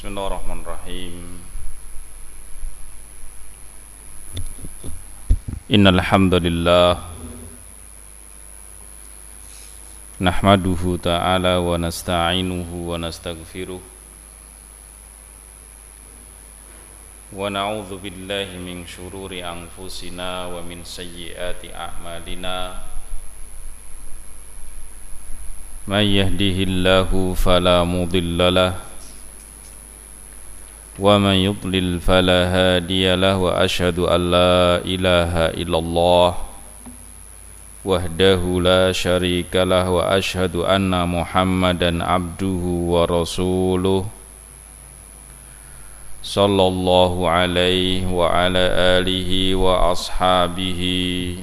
Bismillahirrahmanirrahim. Innal hamdalillah nahmaduhu ta'ala wa nasta'inuhu wa nastaghfiruh wa na'udzu billahi min syururi anfusina wa min sayyiati a'malina. May yahdihillahu fala mudilla lahu wa man yudlil fala hadiya lahu wa asyhadu an la ilaha illallah wahdahu la syarika lahu wa asyhadu anna Muhammadan abduhu wa rasuluh sallallahu alaihi wa ala alihi wa ashabihi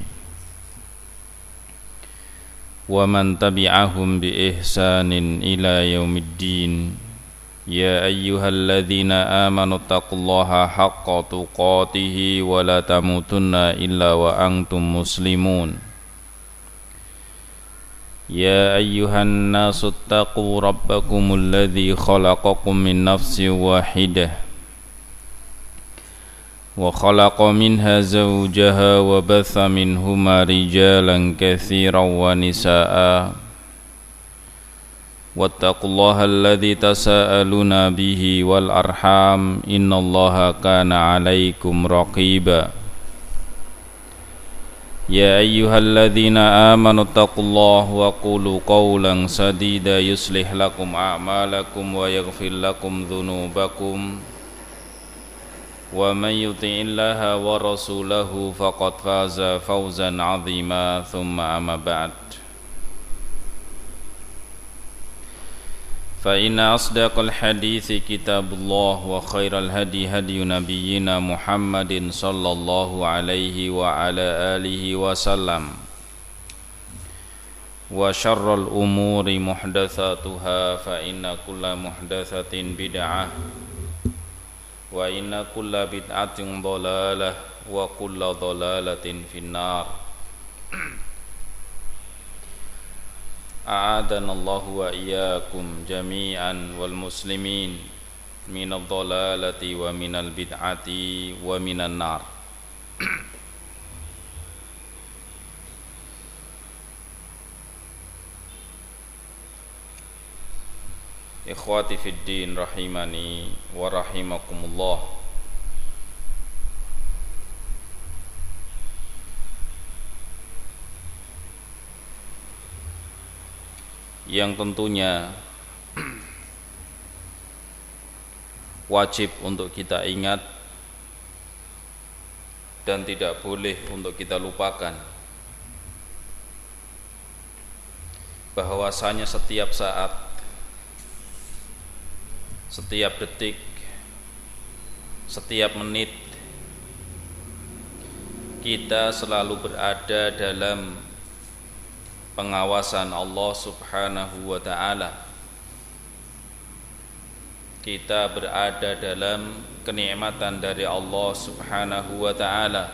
wa man tabi'ahum bi ihsanin ila yaumiddin. Ya ayyuhalladzina amanu taqullaha haqqa tuqatih wa la tamutunna illa wa antum muslimun. Ya ayyuhan nasu taqu rabbakumul ladzi khalaqakum min nafsin wahidah wa khalaqa minha zawjaha wa batha minhuma rijalan katsiran wa nisaa'a. Wattaqullaha alladzi tasaaluna bihi wal arham innallaha kana 'alaikum raqiba. Ya ayyuhalladzina amanu taqullaha wa qulu qawlan sadida yuslih lakum a'malakum wa yaghfir lakum dhunubakum wa may yuti'illaha wa rasulahu faqad faza fawzan 'azima. Thumma amma ba'd. فإن أصدق الحديث كتاب الله وخير الهدي هدي نبينا محمد صلى الله عليه وعلى آله وسلم وشر الأمور محدثاتها فإن كل محدثة بدعة وإن كل بدعة ضلالة وكل ضلالة في النار. A'adana Allahu wa iyyakum jami'an wal muslimin minadh dhalalati wa minal bid'ati wa minan nar. Ikhwati fid din rahimani wa rahimakumullah. Yang tentunya wajib untuk kita ingat dan tidak boleh untuk kita lupakan bahwasanya setiap saat, setiap detik, setiap menit kita selalu berada dalam pengawasan Allah subhanahu wa ta'ala. Kita berada dalam kenikmatan dari Allah subhanahu wa ta'ala,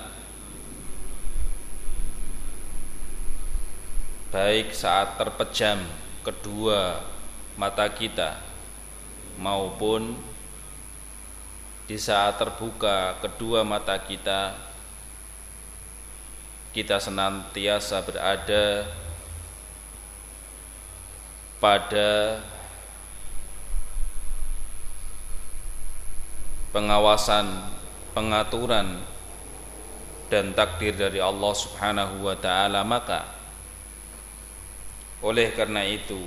baik saat terpejam kedua mata kita maupun di saat terbuka kedua mata kita, kita senantiasa berada pada pengawasan, pengaturan dan takdir dari Allah subhanahu wa ta'ala. Maka oleh karena itu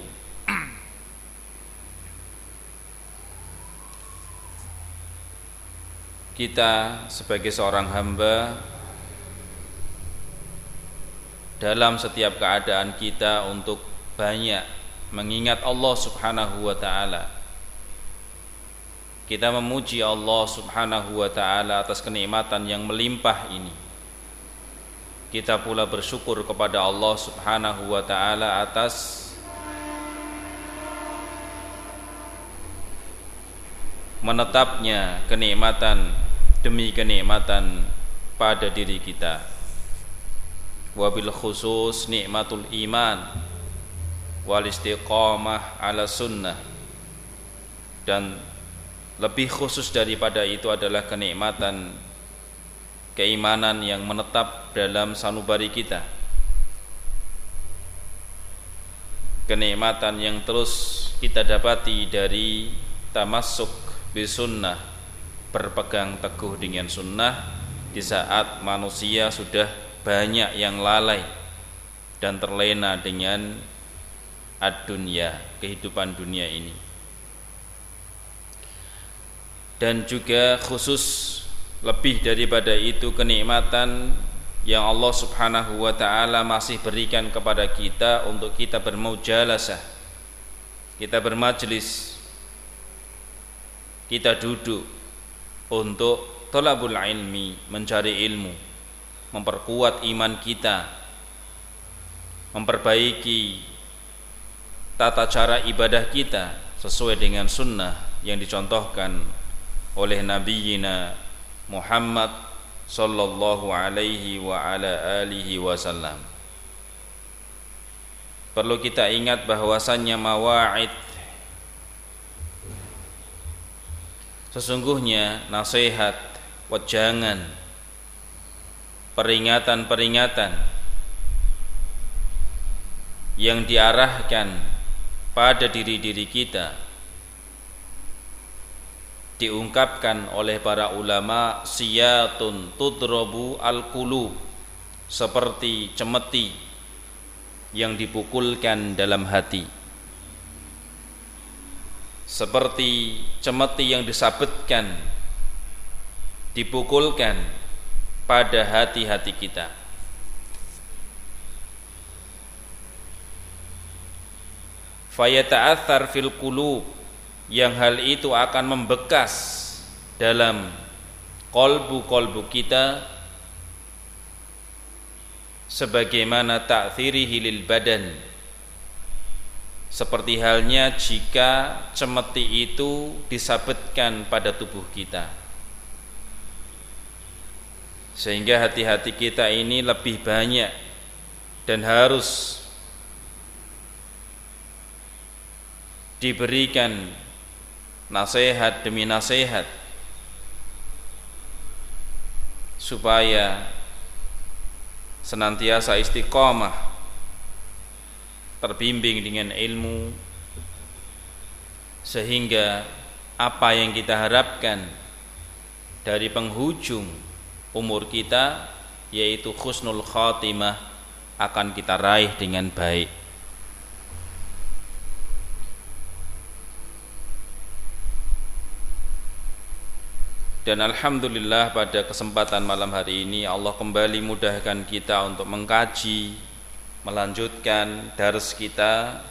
kita sebagai seorang hamba dalam setiap keadaan kita untuk banyak mengingat Allah subhanahu wa ta'ala. Kita memuji Allah subhanahu wa ta'ala atas kenikmatan yang melimpah ini. Kita pula bersyukur kepada Allah subhanahu wa ta'ala atas menetapnya kenikmatan demi kenikmatan pada diri kita. Wabil khusus nikmatul iman wal istiqamah ala sunnah, dan lebih khusus daripada itu adalah kenikmatan keimanan yang menetap dalam sanubari kita, kenikmatan yang terus kita dapati dari tamassuk bisunnah, berpegang teguh dengan sunnah di saat manusia sudah banyak yang lalai dan terlena dengan ad-dunya, kehidupan dunia ini. Dan juga khusus lebih daripada itu kenikmatan yang Allah Subhanahu wa ta'ala masih berikan kepada kita untuk kita bermujalasah, kita bermajlis, kita duduk untuk thalabul ilmi, mencari ilmu, memperkuat iman kita, memperbaiki tata cara ibadah kita sesuai dengan sunnah yang dicontohkan oleh Nabiyyina Muhammad sallallahu alaihi wa ala alihi wasallam. Perlu kita ingat bahwasannya mawa'id, sesungguhnya nasihat, wejangan, peringatan-peringatan yang diarahkan pada diri-diri kita diungkapkan oleh para ulama siyatun tudrabu al-qulub, seperti cemeti yang dipukulkan dalam hati, seperti cemeti yang disabetkan, dipukulkan pada hati-hati kita. Fayata'athar fil qulub, yang hal itu akan membekas dalam kolbu-kolbu kita sebagaimana ta'thirihi lil badan, seperti halnya jika cemeti itu disabetkan pada tubuh kita, sehingga hati-hati kita ini lebih banyak dan harus diberikan nasihat demi nasihat supaya senantiasa istiqamah, terbimbing dengan ilmu, sehingga apa yang kita harapkan dari penghujung umur kita, yaitu husnul khatimah, akan kita raih dengan baik. Dan alhamdulillah pada kesempatan malam hari ini Allah kembali mudahkan kita untuk mengkaji, melanjutkan dars kita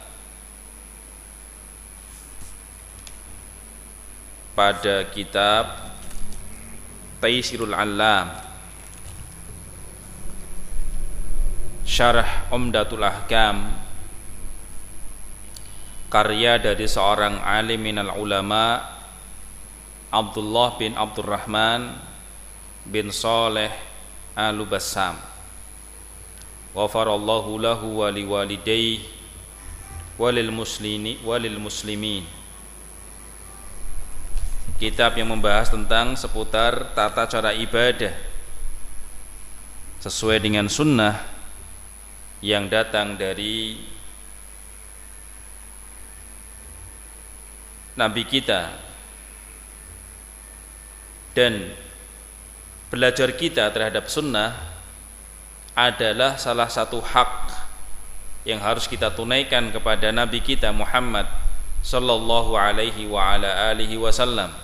pada kitab Taysirul Allam, Syarah Umdatul Ahkam, karya dari seorang alim minal ulama, Abdullah bin Abdurrahman bin Saleh Al-Bassam, ghafarallahu lahu wa liwalidayhi walil muslimin. Kitab yang membahas tentang seputar tata cara ibadah sesuai dengan sunnah yang datang dari Nabi kita. Dan belajar kita terhadap sunnah adalah salah satu hak yang harus kita tunaikan kepada Nabi kita Muhammad sallallahu alaihi wa ala alihi wasallam.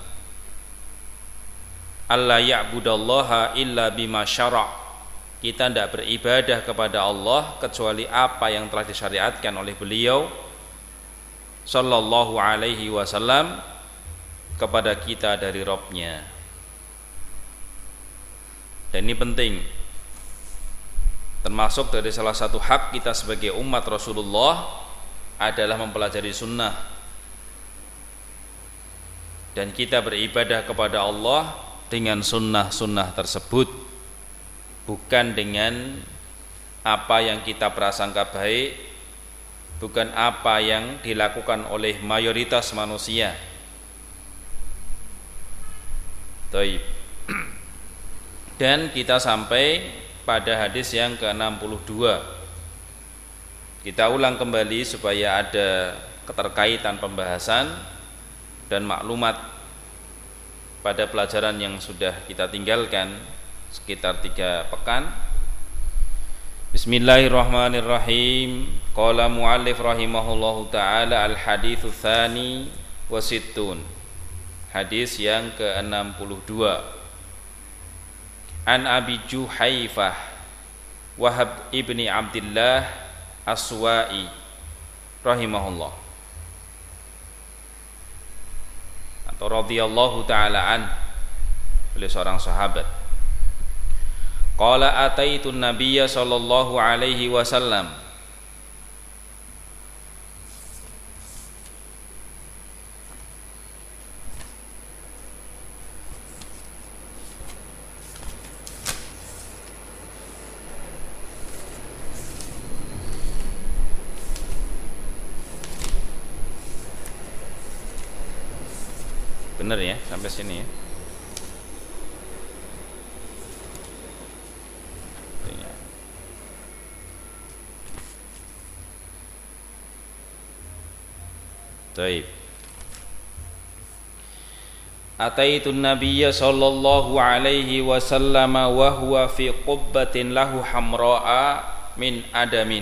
Alla ya'budallaha illa bima syara'. Kita tidak beribadah kepada Allah kecuali apa yang telah disyariatkan oleh beliau sallallahu alaihi wasallam kepada kita dari Rabb-Nya. Dan ini penting, termasuk dari salah satu hak kita sebagai umat Rasulullah adalah mempelajari sunnah. Dan kita beribadah kepada Allah dengan sunnah-sunnah tersebut, bukan dengan apa yang kita prasangka baik, bukan apa yang dilakukan oleh mayoritas manusia. Taib. Dan kita sampai pada hadis yang ke-62. Kita ulang kembali supaya ada keterkaitan pembahasan dan maklumat pada pelajaran yang sudah kita tinggalkan sekitar 3 pekan. Bismillahirrahmanirrahim. Qala muallif rahimahullahu taala al-haditsu tsani wa sittun. Hadis yang ke-62. An Abi Juhaifah Wahab ibni Abdillah As-Suwa'i rahimahullah atau radhiyallahu taala an, beliau seorang sahabat. Qala ataitu nabiyya sallallahu alaihi wasallam. Benar ya sampai sini ya. Baik. Ataitun nabiyya sallallahu alaihi wasallam wa huwa fi qubbatin lahu hamra'a min adamin.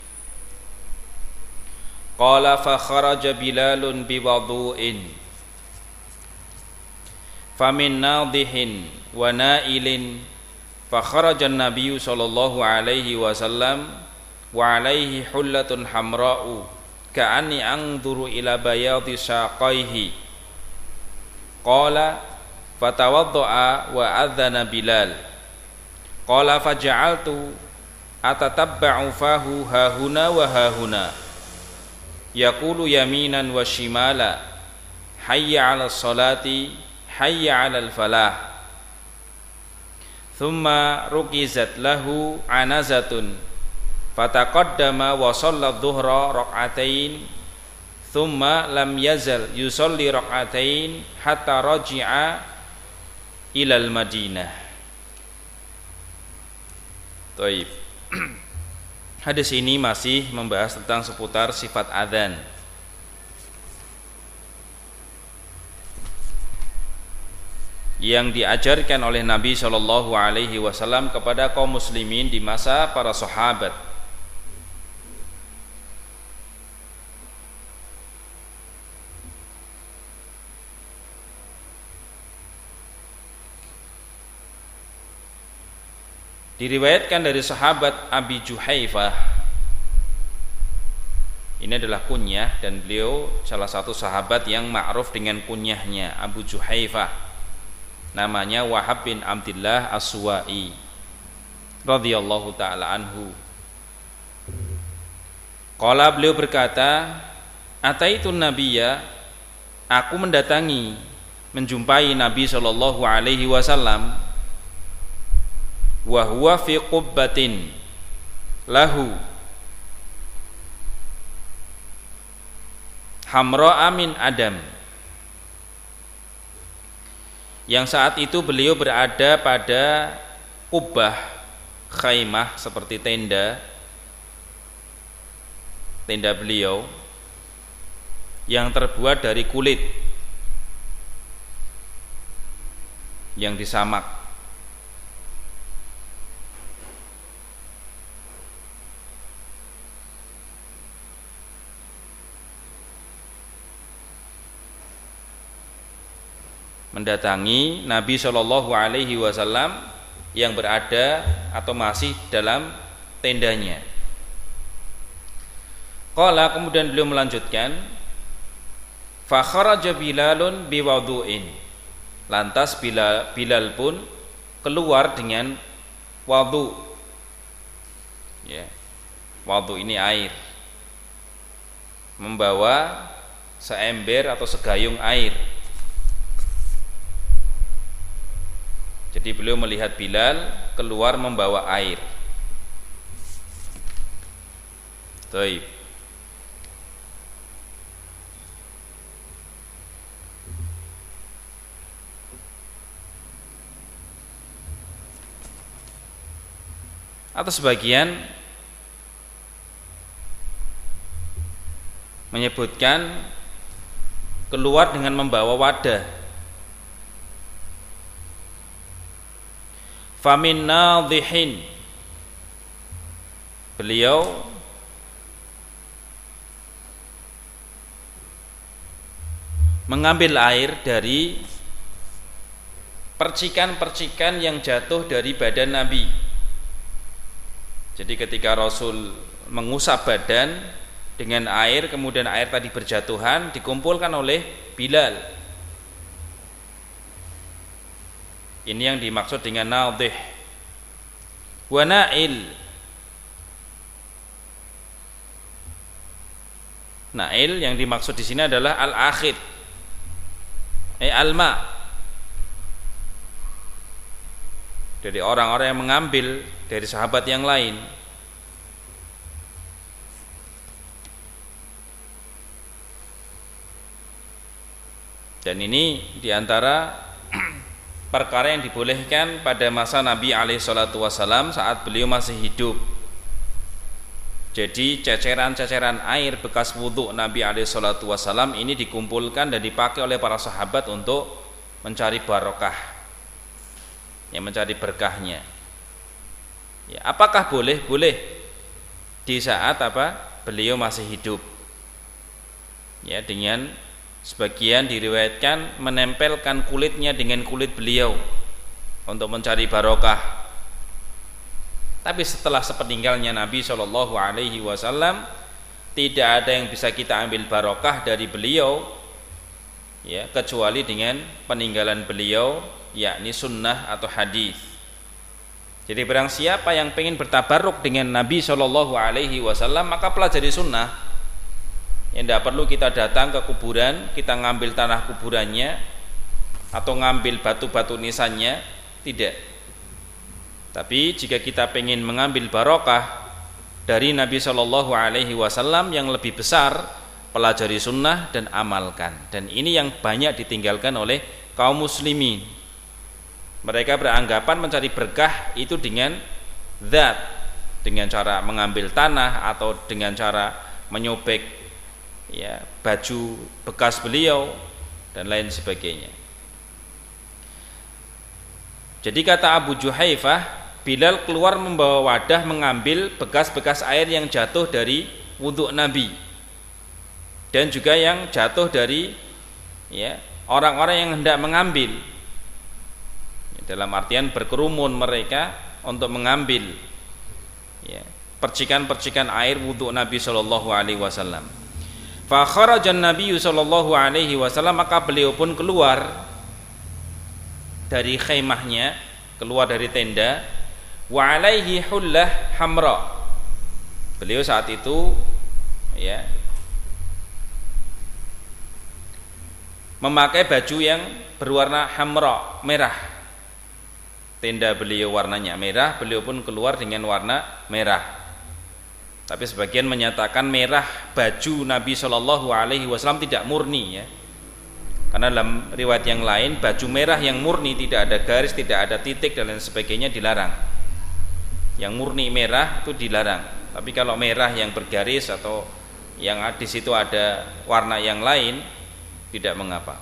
Qala fa kharaja Bilalun bi wudu'in famin nadihin wa nailin fa kharaja an-nabiyyu sallallahu alaihi wasallam wa alaihi hullatun hamra'u ka'anni anzuru ila bayadi saqaihi. Qala fatawadda'a wa adzana Bilal. Qala faja'altu atatabba'u fahu hahuna wa hahuna yaqulu yaminan wa shimala hayya 'alas salati hayya 'alal falah. Thumma rukizat lahu anazatun fataqaddama wa shalla dhuhra rak'atain thumma lam yazal yusalli rak'atain hatta raji'a ilal Madinah. Baik. Hadis ini masih membahas tentang seputar sifat adzan. Yang diajarkan oleh Nabi Shallallahu Alaihi Wasallam kepada kaum muslimin di masa para sahabat. Diriwayatkan dari sahabat Abi Juhaifah. Ini adalah kunyah dan beliau salah satu sahabat yang ma'ruf dengan kunyahnya Abu Juhaifah. Namanya Wahab bin Abdillah As-Suwa'i radhiyallahu ta'ala anhu. Qala, beliau berkata, ataitun nabiyya, aku mendatangi, menjumpai Nabi sallallahu alaihi wasallam, wa huwa fi qubbatin lahu hamra'a min adam. Yang saat itu beliau berada pada kubah, khaimah seperti tenda beliau yang terbuat dari kulit yang disamak. Mendatangi Nabi Shallallahu Alaihi Wasallam yang berada atau masih dalam tendanya. Qala, kemudian beliau melanjutkan, fa kharaja Bilalun biwudu'in. Lantas Bilal pun keluar dengan wudu. Ya. Wudu ini air. Membawa seember atau segayung air. Jadi beliau melihat Bilal keluar membawa air. Baik. Atau sebagian menyebutkan keluar dengan membawa wadah. Famin nadhihin, beliau mengambil air dari percikan-percikan yang jatuh dari badan Nabi. Jadi ketika Rasul mengusap badan dengan air, kemudian air tadi berjatuhan, dikumpulkan oleh Bilal. Ini yang dimaksud dengan nadhih. Wa na'il. Na'il yang dimaksud di sini adalah al-akhid, al-ma. Dari orang-orang yang mengambil dari sahabat yang lain. Dan ini diantara perkara yang dibolehkan pada masa Nabi SAW saat beliau masih hidup. Jadi ceceran-ceceran air bekas wudhu Nabi SAW ini dikumpulkan dan dipakai oleh para sahabat untuk mencari barokah, yang mencari berkahnya. Ya, apakah boleh? Boleh di saat beliau masih hidup. Ya, dengan sebagian diriwayatkan menempelkan kulitnya dengan kulit beliau untuk mencari barokah. Tapi setelah sepeninggalnya Nabi SAW, tidak ada yang bisa kita ambil barokah dari beliau, ya, kecuali dengan peninggalan beliau, yakni sunnah atau hadis. Jadi barang siapa yang ingin bertabaruk dengan Nabi SAW, maka pelajari sunnah. Yang tidak perlu kita datang ke kuburan, kita ngambil tanah kuburannya atau ngambil batu-batu nisannya, tidak. Tapi jika kita ingin mengambil barokah dari Nabi SAW yang lebih besar, pelajari sunnah dan amalkan. Dan ini yang banyak ditinggalkan oleh kaum muslimin. Mereka beranggapan mencari berkah itu dengan zat, dengan cara mengambil tanah atau dengan cara menyobek, ya, baju bekas beliau dan lain sebagainya. Jadi kata Abu Juhaifah, Bilal keluar membawa wadah mengambil bekas-bekas air yang jatuh dari wudhu Nabi dan juga yang jatuh dari, ya, orang-orang yang hendak mengambil. Dalam artian berkerumun mereka untuk mengambil, ya, percikan-percikan air wudhu Nabi SAW. Fa kharajan Nabi SAW, maka beliau pun keluar dari khaymahnya, keluar dari tenda. Wa alaihi hullah hamra. Beliau saat itu, ya, memakai baju yang berwarna hamra, merah. Tenda beliau warnanya merah, beliau pun keluar dengan warna merah. Tapi sebagian menyatakan merah baju Nabi SAW tidak murni, ya. Karena dalam riwayat yang lain baju merah yang murni, tidak ada garis, tidak ada titik dan lain sebagainya, dilarang. Yang murni merah itu dilarang. Tapi kalau merah yang bergaris atau yang di situ ada warna yang lain, tidak mengapa.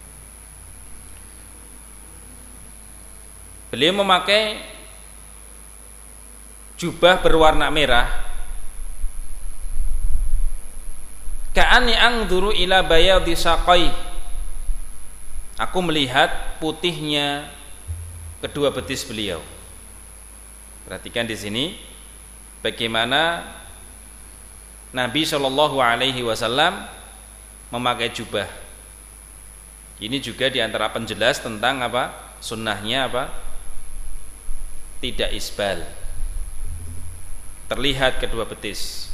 Beliau memakai jubah berwarna merah. Ka'ani anzuru ila bayadi saqai. Aku melihat putihnya kedua betis beliau. Perhatikan di sini bagaimana Nabi SAW memakai jubah. Ini juga diantara penjelas tentang sunnahnya tidak isbal, terlihat kedua betis.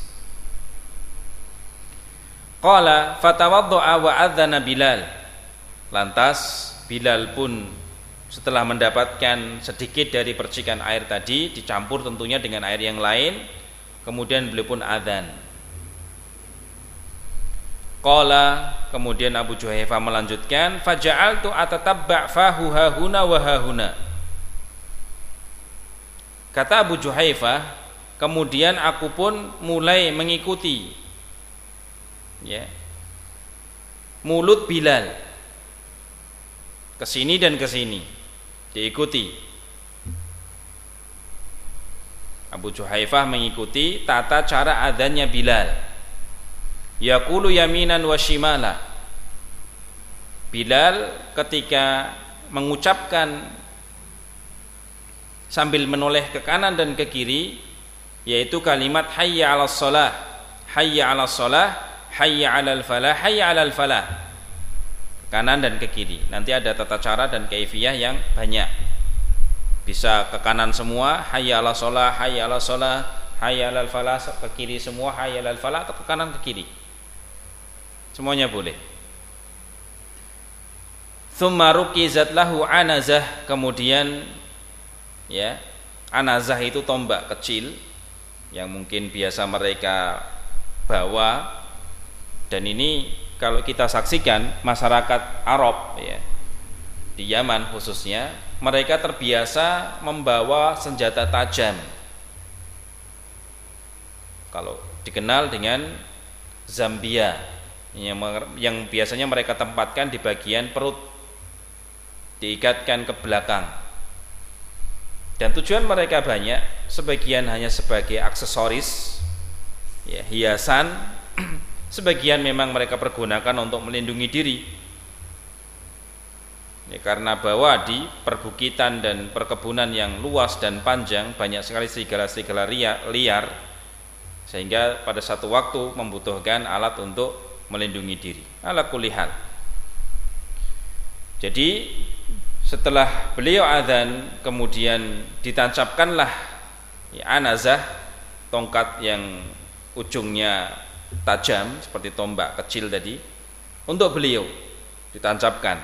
Qala fatawaddo'a wa adzana Bilal. Lantas Bilal pun setelah mendapatkan sedikit dari percikan air tadi, dicampur tentunya dengan air yang lain, kemudian beliau pun adzan. Qala, kemudian Abu Juhaifah melanjutkan, faja'altu atatabba' fahu hahuna wa hahuna Kata Abu Juhaifah, kemudian aku pun mulai mengikuti ya mulut Bilal kesini dan kesini, diikuti. Abu Juhaifah mengikuti tata cara adzannya Bilal. Yaqulu yaminan wa shimala. Bilal ketika mengucapkan sambil menoleh ke kanan dan ke kiri, yaitu kalimat hayya 'alas shalah, hayya 'alas shalah, hayya 'alal falah, hayya 'alal falah. Kanan dan ke kiri. Nanti ada tata cara dan kaifiyah yang banyak. Bisa ke kanan semua, hayya 'alas shalah, hayya 'alas shalah, hayya 'alal falah, ke kiri semua, hayya 'alal falah, atau ke kanan ke kiri. Semuanya boleh. Tsumma rukizat lahu anazah, kemudian ya, anazah itu tombak kecil yang mungkin biasa mereka bawa, dan ini kalau kita saksikan masyarakat Arab ya, di Yaman khususnya, mereka terbiasa membawa senjata tajam. Kalau dikenal dengan zambia yang biasanya mereka tempatkan di bagian perut, diikatkan ke belakang, dan tujuan mereka banyak. Sebagian hanya sebagai aksesoris ya, hiasan, sebagian memang mereka pergunakan untuk melindungi diri ya, karena bahwa di perbukitan dan perkebunan yang luas dan panjang banyak sekali serigala-serigala liar, sehingga pada satu waktu membutuhkan alat untuk melindungi diri. Ala kulli hal, jadi setelah beliau adzan, kemudian ditancapkanlah ya, anazah, tongkat yang ujungnya tajam seperti tombak kecil tadi, untuk beliau ditancapkan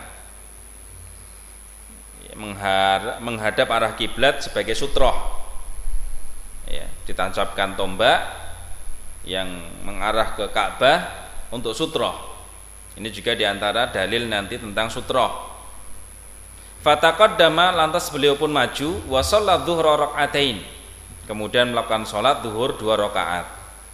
ya, menghadap arah kiblat sebagai sutroh ya, ditancapkan tombak yang mengarah ke Ka'bah untuk sutroh. Ini juga diantara dalil nanti tentang sutroh. Fataqaddama, lantas beliau pun maju, wa shollat dzuhra rakaatain, kemudian melakukan sholat zuhur 2 rakaat.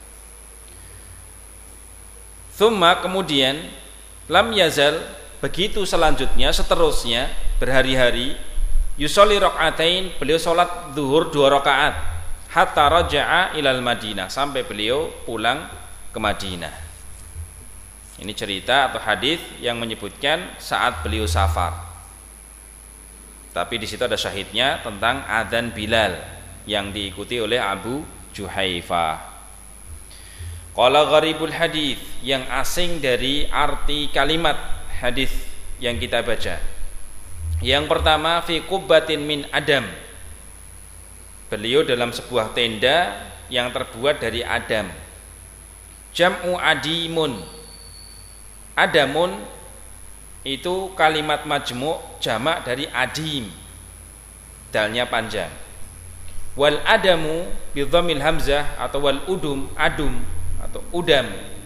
Tsumma, kemudian lam yazal, begitu selanjutnya, seterusnya berhari-hari, yusolli rakaatain, beliau sholat zuhur 2 rakaat, hatta raja'a ilal Madinah, sampai beliau pulang ke Madinah. Ini cerita atau hadis yang menyebutkan saat beliau safar. Tapi di situ ada syahidnya tentang adzan Bilal yang diikuti oleh Abu Juhaifah. Qala gharibul hadis, yang asing dari arti kalimat hadis yang kita baca. Yang pertama, fi qubbatin min adam. Beliau dalam sebuah tenda yang terbuat dari adam. Jam'u adimun. Adamun itu kalimat majmu' jamak dari adim, dalnya panjang. Wal adamu bi dhammil hamzah, atau wal udum, adum atau udam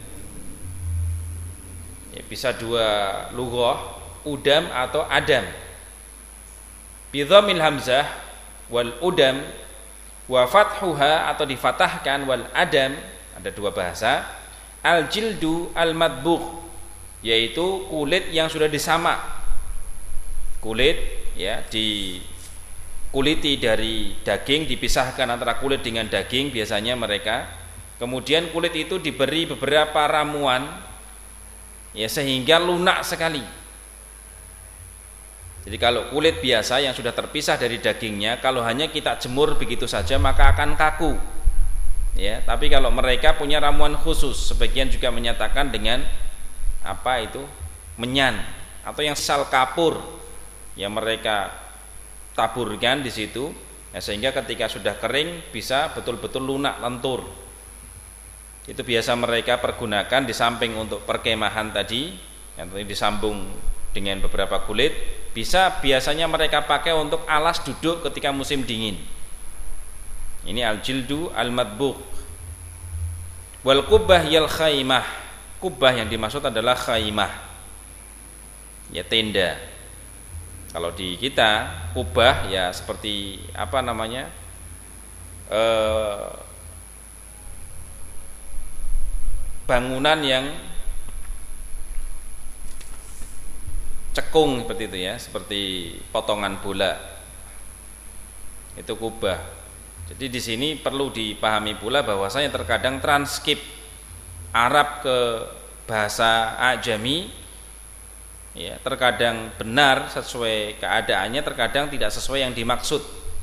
ya, bisa dua lughah, udam atau adam. Bi dhammil hamzah wal udam, wa fathuha, atau difatahkan, wal adam, ada dua bahasa. Al jildu al madbugh, yaitu kulit yang sudah disamak. Kulit ya, dikuliti dari daging, dipisahkan antara kulit dengan daging biasanya mereka. Kemudian kulit itu diberi beberapa ramuan ya, sehingga lunak sekali. Jadi kalau kulit biasa yang sudah terpisah dari dagingnya, kalau hanya kita jemur begitu saja maka akan kaku ya. Tapi kalau mereka punya ramuan khusus, sebagian juga menyatakan dengan apa itu, menyan atau yang sal kapur yang mereka taburkan di situ ya, sehingga ketika sudah kering bisa betul-betul lunak, lentur. Itu biasa mereka pergunakan di samping untuk perkemahan tadi yang tadi disambung dengan beberapa kulit, biasanya mereka pakai untuk alas duduk ketika musim dingin. Ini al-jildu al-madbugh. Wal qubbah yal khaymah. Kubah yang dimaksud adalah khaymah ya, tenda. Kalau di kita kubah ya seperti apa namanya, bangunan yang cekung seperti itu ya, seperti potongan bola, itu kubah. Jadi di sini perlu dipahami pula bahwasanya terkadang transkrip Arab ke bahasa Ajami ya, terkadang benar sesuai keadaannya, terkadang tidak sesuai yang dimaksud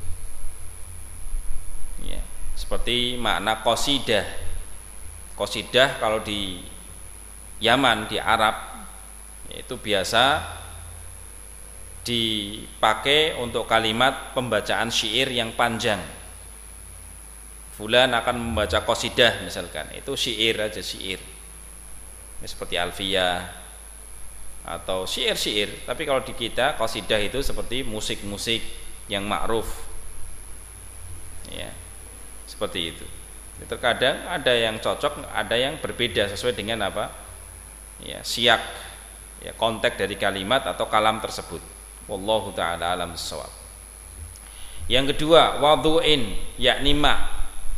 ya, seperti makna qasidah. Qasidah kalau di Yaman, di Arab, itu biasa dipakai untuk kalimat pembacaan syair yang panjang. Fulan akan membaca qasidah misalkan, itu syair aja, syair seperti alfiyah atau syair-syair. Tapi kalau di kita qasidah itu seperti musik-musik yang ma'ruf ya, seperti itu. Terkadang ada yang cocok, ada yang berbeda sesuai dengan apa ya, siyak ya, konteks dari kalimat atau kalam tersebut. Wallahu ta'ala alam bissawab. Yang kedua, wadhu'in, yakni ma.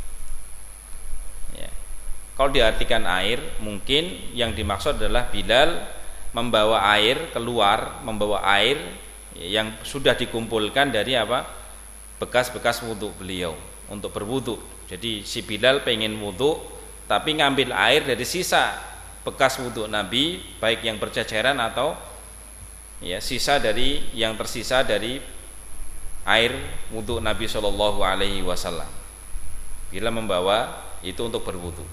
Kalau diartikan air, mungkin yang dimaksud adalah Bilal membawa air keluar, membawa air yang sudah dikumpulkan dari apa? Bekas-bekas wudhu beliau untuk berwudhu. Jadi si Bilal pengen wudhu, tapi ngambil air dari sisa bekas wudhu Nabi, baik yang berceceran atau ya sisa dari yang tersisa dari air wudhu Nabi Shallallahu Alaihi Wasallam. Bilal membawa itu untuk berwudhu.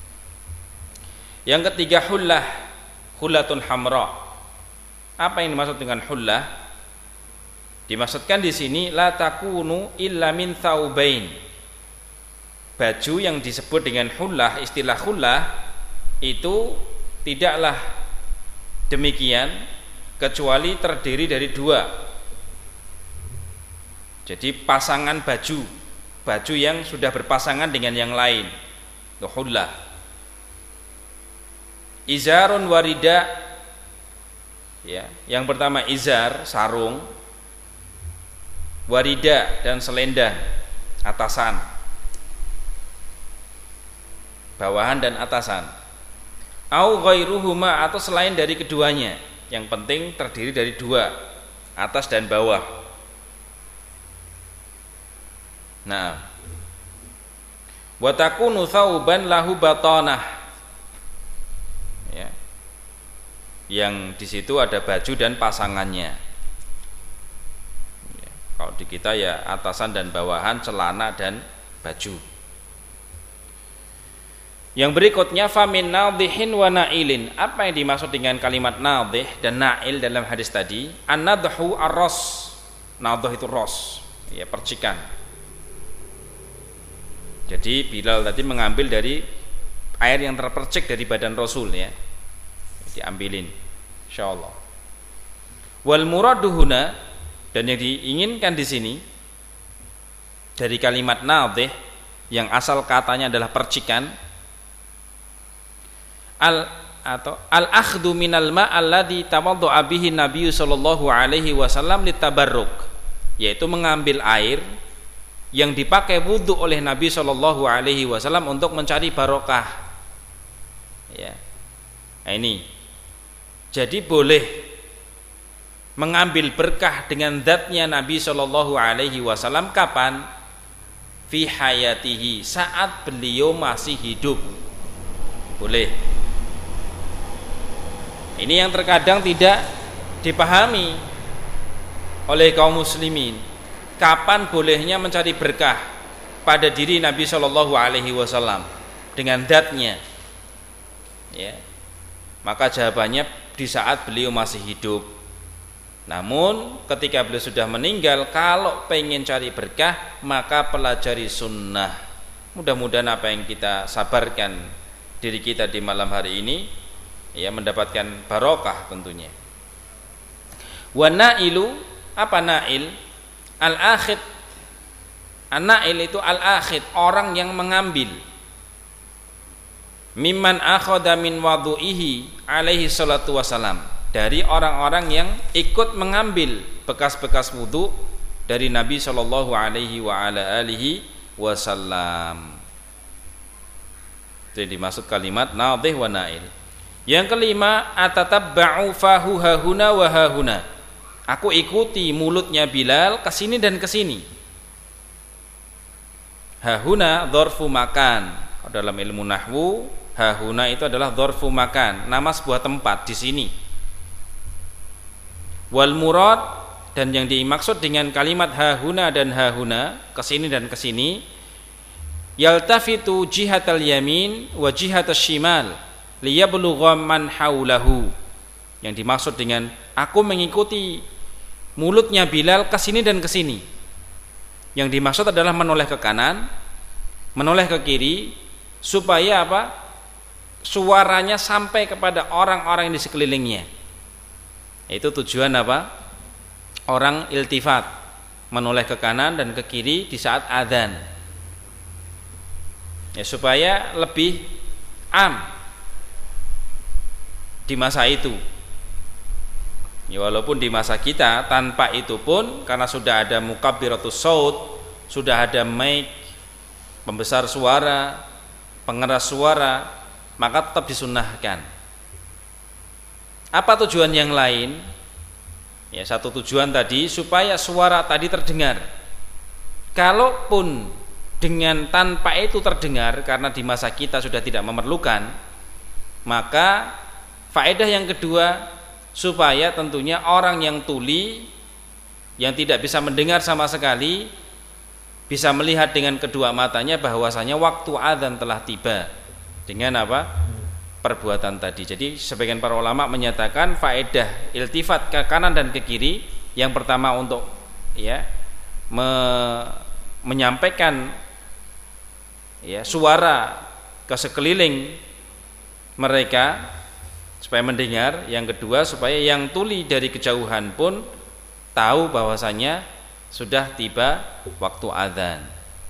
Yang ketiga, hullah, hullatun hamra. Apa yang dimaksud dengan hullah? Dimaksudkan di sini la takunu illa min thaubain. Baju yang disebut dengan hullah, istilah hullah itu tidaklah demikian kecuali terdiri dari dua. Jadi pasangan baju, baju yang sudah berpasangan dengan yang lain, itu hullah. Izarun warida ya, yang pertama izar, sarung, warida dan selendang, atasan, bawahan dan atasan. Au ghairuhuma, atau selain dari keduanya, yang penting terdiri dari dua, atas dan bawah. Nah, wa takunu thauban lahu batanah. Yang di situ ada baju dan pasangannya. Ya, kalau di kita ya atasan dan bawahan, celana dan baju. Yang berikutnya famin nadhihin wa nailin. Apa yang dimaksud dengan kalimat nadhih dan nail dalam hadis tadi? An-nadhu ar-ras. Nadhih itu ras, ya percikan. Jadi Bilal tadi mengambil dari air yang terpercik dari badan Rasul ya, diambilin insyaallah. Wal muraduhuna, dan yang diinginkan di sini dari kalimat nadhih yang asal katanya adalah percikan, al akhdhu minal ma' alladhi tawaddu'a bihi Nabi sallallahu alaihi wasallam litabarruk, yaitu mengambil air yang dipakai wudhu oleh Nabi sallallahu alaihi wasallam untuk mencari barokah ya. Nah, ini jadi boleh mengambil berkah dengan zatnya Nabi Shallallahu Alaihi Wasallam kapan? Fi hayatihi, saat beliau masih hidup, boleh. Ini yang terkadang tidak dipahami oleh kaum muslimin. Kapan bolehnya mencari berkah pada diri Nabi Shallallahu Alaihi Wasallam dengan zatnya? Ya, maka jawabannya di saat beliau masih hidup. Namun ketika beliau sudah meninggal, kalau pengen cari berkah maka pelajari sunnah. Mudah-mudahan apa yang kita sabarkan diri kita di malam hari ini ya mendapatkan barokah tentunya. Wa nailu, apa nail? Al-akhid. An-nail itu al-akhid, orang yang mengambil. Mimman akhadha min wadu'ihi alaihi salatu wasalam, dari orang-orang yang ikut mengambil bekas-bekas wudu dari Nabi sallallahu alaihi wa ala alihi wasallam. Itu yang dimaksud kalimat nadhih wa nail. Yang kelima, atatabba'u fahu hahuna wa hahuna. Aku ikuti mulutnya Bilal ke sini dan ke sini. Hahuna dzarfu makan. Dalam ilmu nahwu, hahuna itu adalah dzarfu makan, nama sebuah tempat di sini. Wal murad, dan yang dimaksud dengan kalimat hahuna dan hahuna, ke sini dan ke sini, yaltafitu jihatal yamin wa jihatas shimal liyablugha man haulahu. Yang dimaksud dengan aku mengikuti mulutnya Bilal ke sini dan ke sini, yang dimaksud adalah menoleh ke kanan, menoleh ke kiri, supaya apa? Suaranya sampai kepada orang-orang yang di sekelilingnya. Itu tujuan apa? Orang iltifat, menoleh ke kanan dan ke kiri di saat adzan. Ya, supaya lebih am di masa itu. Ya, walaupun di masa kita tanpa itu pun, karena sudah ada mukabbiratus saut, sudah ada mic, pembesar suara, pengeras suara, maka tetap disunnahkan. Apa tujuan yang lain? Ya, satu tujuan tadi supaya suara tadi terdengar. Kalaupun dengan tanpa itu terdengar, karena di masa kita sudah tidak memerlukan, maka faedah yang kedua, supaya tentunya orang yang tuli, yang tidak bisa mendengar sama sekali, bisa melihat dengan kedua matanya bahwasanya waktu adzan telah tiba dengan apa? Perbuatan tadi. Jadi sebagian para ulama menyatakan faedah iltifat ke kanan dan ke kiri, yang pertama untuk ya menyampaikan ya suara ke sekeliling mereka supaya mendengar, yang kedua supaya yang tuli dari kejauhan pun tahu bahwasanya sudah tiba waktu adzan.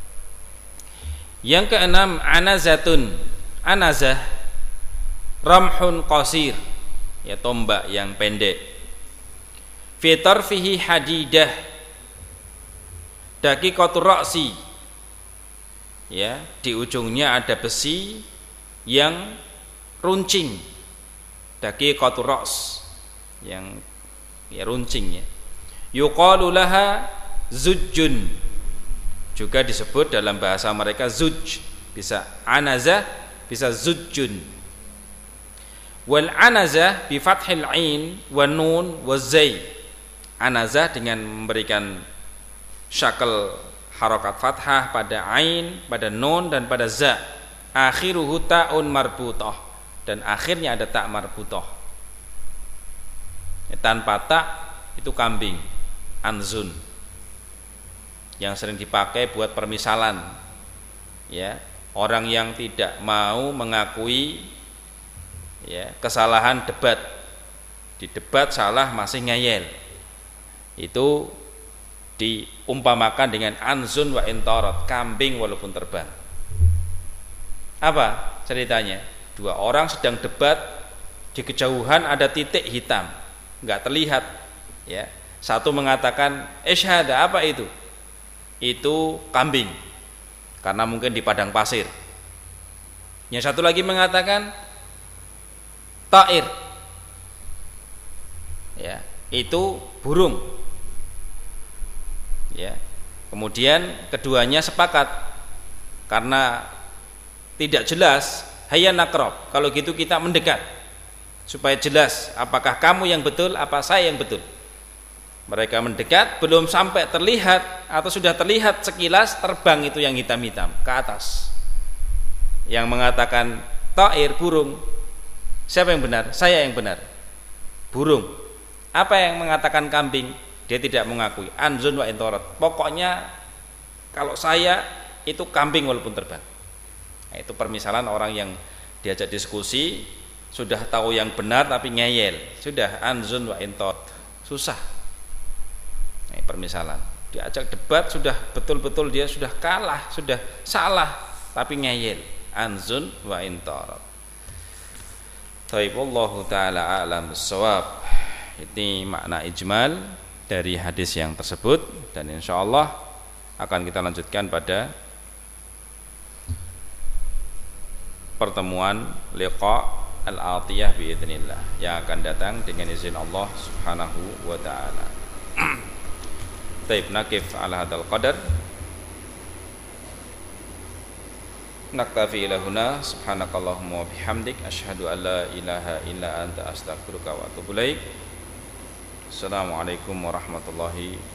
Yang keenam, anazatun. Anazah ramhun qasir, ya tombak yang pendek. Fi tarfihi hadidah daqiqatur ra'si, ya di ujungnya ada besi yang runcing, daqiqatur ra's, yang ya runcing ya. Yuqalu laha zujjun, juga disebut dalam bahasa mereka zuj, bisa anazah, bisa zujjun. Wal anazah bi fathil ain wa nun wa zai. Anazah dengan memberikan syakal harakat fathah pada ain, pada nun dan pada za. Akhiruhu ta'un marbutah, dan akhirnya ada tak marbutah. Ya, tanpa tak itu kambing, anzun, yang sering dipakai buat permisalan. Ya, orang yang tidak mau mengakui ya kesalahan debat, di debat salah masih ngeyel, itu diumpamakan dengan anzun wa intarat, kambing walaupun terbang. Apa ceritanya? Dua orang sedang debat, di kejauhan ada titik hitam, nggak terlihat ya. Satu mengatakan isyhada, apa itu? Itu kambing, karena mungkin di padang pasir. Yang satu lagi mengatakan ta'ir, ya itu burung, ya. Kemudian keduanya sepakat, karena tidak jelas, hayya naqrab, kalau gitu kita mendekat supaya jelas apakah kamu yang betul apa saya yang betul. Mereka mendekat, belum sampai terlihat atau sudah terlihat sekilas terbang itu yang hitam-hitam ke atas. Yang mengatakan ta'ir, burung. Siapa yang benar? Saya yang benar, burung. Apa yang mengatakan kambing? Dia tidak mengakui, anzun wa intarat. Pokoknya kalau saya itu kambing walaupun terbang. Nah, itu permisalan orang yang diajak diskusi, sudah tahu yang benar tapi ngeyel, sudah anzun wa intarat, susah. Nah, permisalan diajak debat, sudah betul-betul dia sudah kalah, sudah salah tapi ngeyel, anzun wa intarat. Wallahu ta'ala a'lam bissawab. Ini makna ijmal dari hadis yang tersebut, dan insyaallah akan kita lanjutkan pada pertemuan liqa al-atiyah biidznillah yang akan datang dengan izin Allah Subhanahu wa taala. Taib nakif ala hadal qadar. Naktafi ila huna subhanakallahumma wa bihamdik asyhadu an la ilaha illa anta astaghfiruka wa atubu ilaik. Assalamualaikum warahmatullahi